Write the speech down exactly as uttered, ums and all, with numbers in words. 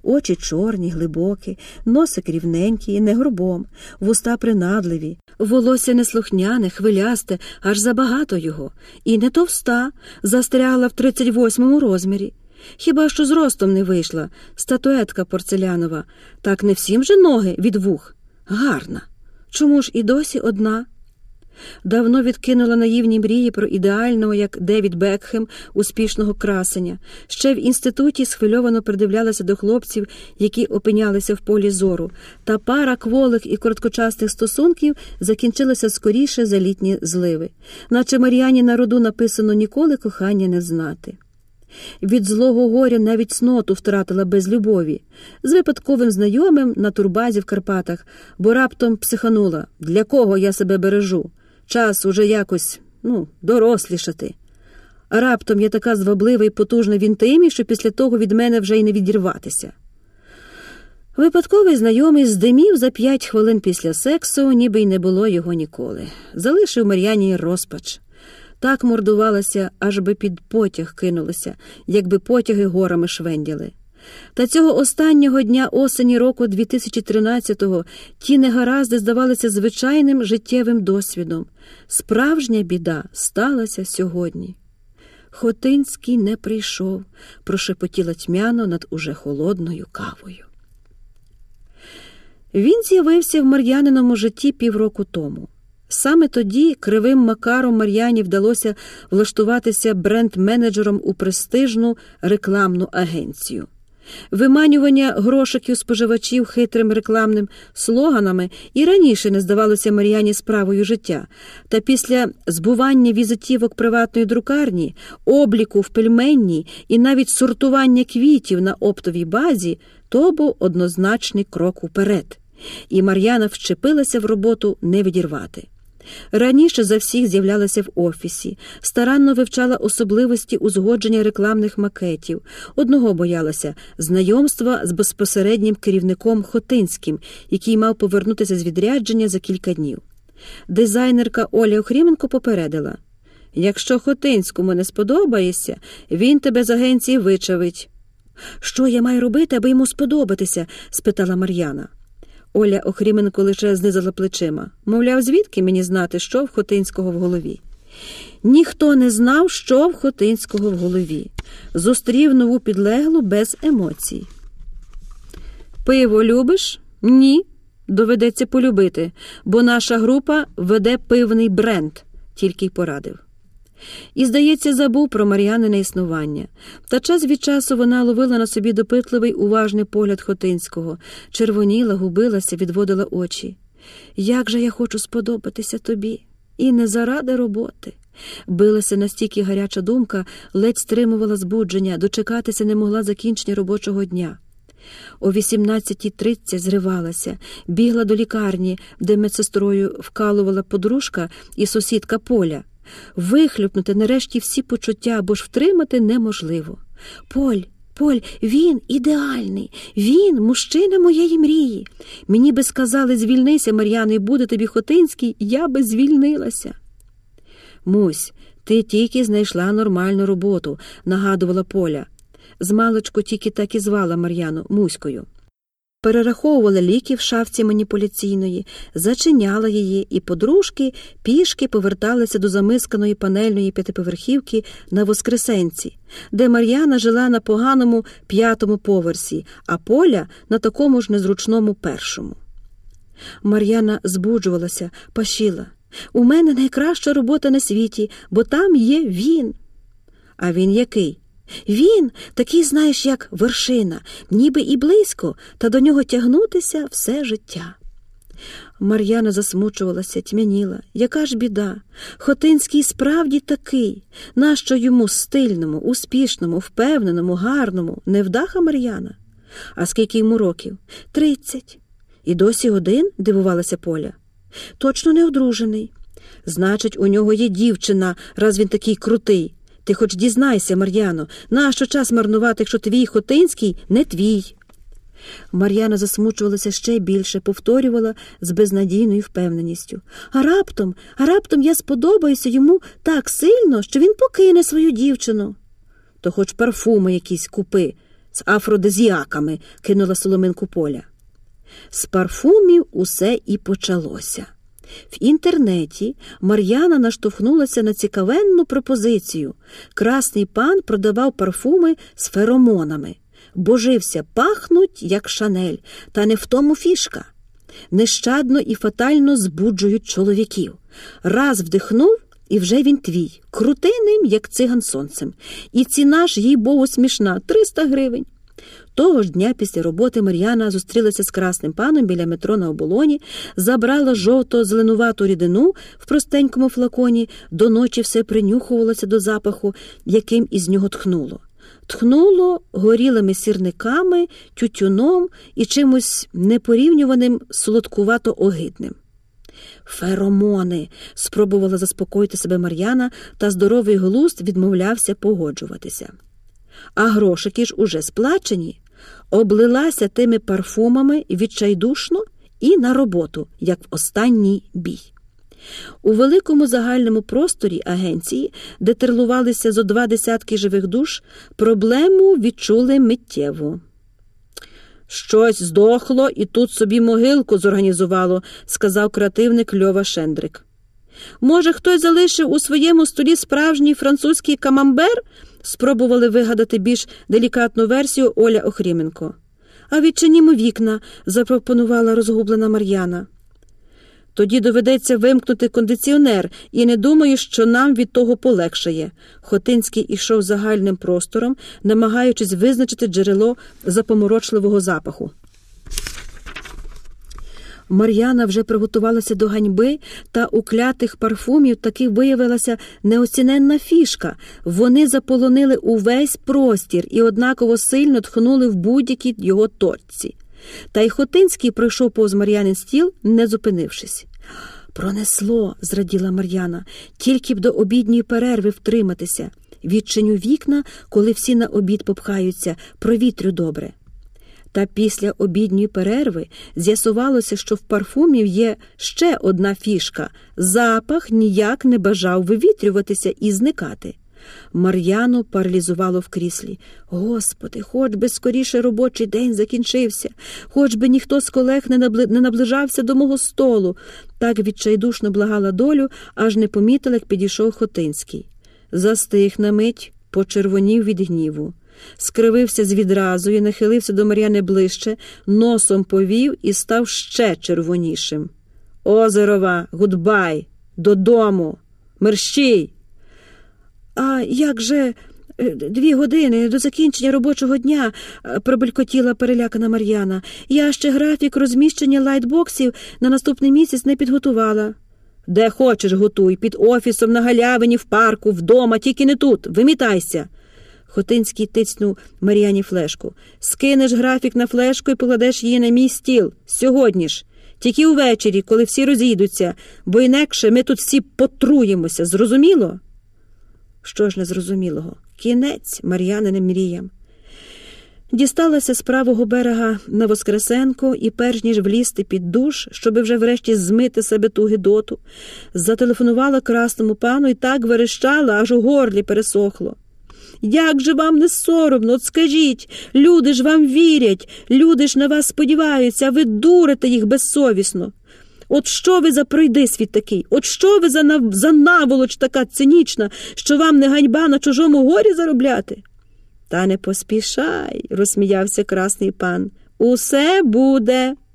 Очі чорні, глибокі, носик рівненький, не горбом, вуста принадливі, волосся неслухняне, хвилясте, аж забагато його, і не товста, застрягла в тридцять восьмому розмірі. Хіба що зростом не вийшла, статуетка порцелянова, так не всім же ноги від вух. Гарна. Чому ж і досі одна? Давно відкинула наївні мрії про ідеального, як Девід Бекхем, успішного красеня. Ще в інституті схвильовано придивлялася до хлопців, які опинялися в полі зору. Та пара кволих і короткочасних стосунків закінчилася скоріше за літні зливи. Наче Мар'яні на роду написано «ніколи кохання не знати». Від злого горя навіть сноту втратила без любові. З випадковим знайомим на турбазі в Карпатах, бо раптом психанула. Для кого я себе бережу? Час уже якось, ну, дорослішати. А раптом я така зваблива і потужна в інтимі, що після того від мене вже й не відірватися. Випадковий знайомий здимів за п'ять хвилин після сексу, ніби й не було його ніколи. Залишив Мар'яні розпач. Так мордувалася, аж би під потяг кинулася, якби потяги горами швендяли. Та цього останнього дня осені року дві тисячі тринадцятого ті негаразди здавалися звичайним життєвим досвідом. Справжня біда сталася сьогодні. Хотинський не прийшов, прошепотіла тьмяно над уже холодною кавою. Він з'явився в Мар'яниному житті півроку тому. Саме тоді кривим макаром Мар'яні вдалося влаштуватися бренд-менеджером у престижну рекламну агенцію. Виманювання грошиків споживачів хитрим рекламним слоганами і раніше не здавалося Мар'яні справою життя. Та після збування візитівок приватної друкарні, обліку в пельменній і навіть сортування квітів на оптовій базі, то був однозначний крок уперед. І Мар'яна вчепилася в роботу не відірвати. Раніше за всіх з'являлася в офісі, старанно вивчала особливості узгодження рекламних макетів. Одного боялася – знайомства з безпосереднім керівником Хотинським, який мав повернутися з відрядження за кілька днів. Дизайнерка Оля Охріменко попередила: «Якщо Хотинському не сподобаєшся, він тебе з агенції вичавить». «Що я маю робити, аби йому сподобатися?» – спитала Мар'яна. Оля Охріменко лише знизила плечима. Мовляв, звідки мені знати, що в Хотинського в голові? Ніхто не знав, що в Хотинського в голові. Зустрів нову підлеглу без емоцій. «Пиво любиш?» «Ні. Доведеться полюбити, бо наша група веде пивний бренд», – тільки й порадив. І, здається, забув про Мар'янине існування. Та час від часу вона ловила на собі допитливий, уважний погляд Хотинського, червоніла, губилася, відводила очі. «Як же я хочу сподобатися тобі! І не заради роботи!» Билася настільки гаряча думка, ледь стримувала збудження, дочекатися не могла закінчення робочого дня. О вісімнадцятій тридцять зривалася, бігла до лікарні, де медсестрою вкалувала подружка і сусідка Поля. Вихлюпнути нарешті всі почуття, бо ж втримати неможливо. «Поль, Поль, він ідеальний, він мужчина моєї мрії. Мені би сказали, звільнися, Мар'яно, і буде тобі Хотинський, я би звільнилася». «Мусь, ти тільки знайшла нормальну роботу», – нагадувала Поля. Змалечку тільки так і звала Мар'яну Муською. Перераховувала ліки в шафці маніпуляційної, зачиняла її, і подружки пішки поверталися до замисканої панельної п'ятиповерхівки на Воскресенці, де Мар'яна жила на поганому п'ятому поверсі, а Поля на такому ж незручному першому. Мар'яна збуджувалася, пашіла: «У мене найкраща робота на світі, бо там є він». «А він який?» «Він такий, знаєш, як вершина, ніби і близько, та до нього тягнутися все життя». Мар'яна засмучувалася, тьмяніла. Яка ж біда? Хотинський справді такий. Нащо йому стильному, успішному, впевненому, гарному? Невдаха Мар'яна? А скільки йому років? Тридцять. І досі один? Дивувалася Поля. Точно не одружений. Значить, у нього є дівчина, раз він такий крутий. Ти хоч дізнайся, Мар'яно, нащо час марнувати, якщо твій Хотинський не твій?» Мар'яна засмучувалася ще більше, повторювала з безнадійною впевненістю: «А раптом, а раптом я сподобаюся йому так сильно, що він покине свою дівчину». «То хоч парфуми якісь купи», з афродизіаками, кинула Соломинку Поля. З парфумів усе і почалося. В інтернеті Мар'яна наштовхнулася на цікавенну пропозицію. Красний пан продавав парфуми з феромонами. Божився, пахнуть, як Шанель, та не в тому фішка. Нещадно і фатально збуджують чоловіків. Раз вдихнув, і вже він твій. Крути ним, як циган сонцем. І ціна ж, їй-богу, смішна – триста гривень. Того ж дня після роботи Мар'яна зустрілася з красним паном біля метро на Оболоні, забрала жовто-зеленувату рідину в простенькому флаконі, до ночі все принюхувалося до запаху, яким із нього тхнуло. Тхнуло горілими сірниками, тютюном і чимось непорівнюваним солодкувато-огидним. «Феромони!» – спробувала заспокоїти себе Мар'яна, та здоровий глузд відмовлявся погоджуватися. А грошики ж уже сплачені. Облилася тими парфумами відчайдушно і на роботу, як в останній бій. У великому загальному просторі агенції, де терлувалися зо два десятки живих душ, проблему відчули миттєво. «Щось здохло і тут собі могилку зорганізувало», – сказав креативник Льова Шендрик. «Може, хтось залишив у своєму столі справжній французький камамбер?» – спробували вигадати більш делікатну версію Оля Охріменко. «А відчинімо вікна», – запропонувала розгублена Мар'яна. «Тоді доведеться вимкнути кондиціонер, і не думаю, що нам від того полегшає». Хотинський ішов загальним простором, намагаючись визначити джерело запоморочливого запаху. Мар'яна вже приготувалася до ганьби, та у клятих парфумів таки виявилася неоціненна фішка. Вони заполонили увесь простір і однаково сильно тхнули в будь-якій його точці. Та й Хотинський пройшов повз Мар'янин стіл, не зупинившись. «Пронесло», – зраділа Мар'яна, – «тільки б до обідньої перерви втриматися. Відчиню вікна, коли всі на обід попхаються, провітрю добре». Та після обідньої перерви з'ясувалося, що в парфумів є ще одна фішка – запах ніяк не бажав вивітрюватися і зникати. Мар'яну паралізувало в кріслі. «Господи, хоч би скоріше робочий день закінчився, хоч би ніхто з колег не, набли... не наближався до мого столу». Так відчайдушно благала долю, аж не помітила, як підійшов Хотинський. Застиг на мить, почервонів від гніву. Скривився з відразою, нахилився до Мар'яни ближче, носом повів і став ще червонішим. «Озерова, гудбай! Додому! Мерщій!» «А як же дві години до закінчення робочого дня?» – пробелькотіла перелякана Мар'яна. «Я ще графік розміщення лайтбоксів на наступний місяць не підготувала». «Де хочеш готуй, під офісом, на галявині, в парку, вдома, тільки не тут, вимітайся!» Хотинський тицнув Мар'яні флешку. «Скинеш графік на флешку і покладеш її на мій стіл. Сьогодні ж. Тільки увечері, коли всі розійдуться, бо інакше ми тут всі потруємося. Зрозуміло?» Що ж незрозумілого? Кінець Мар'яниним мріям. Дісталася з правого берега на Воскресенко і, перш ніж влізти під душ, щоби вже врешті змити себе ту гидоту, зателефонувала красному пану і так верещала, аж у горлі пересохло. «Як же вам не соромно? От скажіть, люди ж вам вірять, люди ж на вас сподіваються, а ви дурите їх безсовісно. От що ви за пройдисвіт такий? От що ви за, нав... за наволоч така цинічна, що вам не ганьба на чужому горі заробляти?» «Та не поспішай», – розсміявся красний пан. «Усе буде».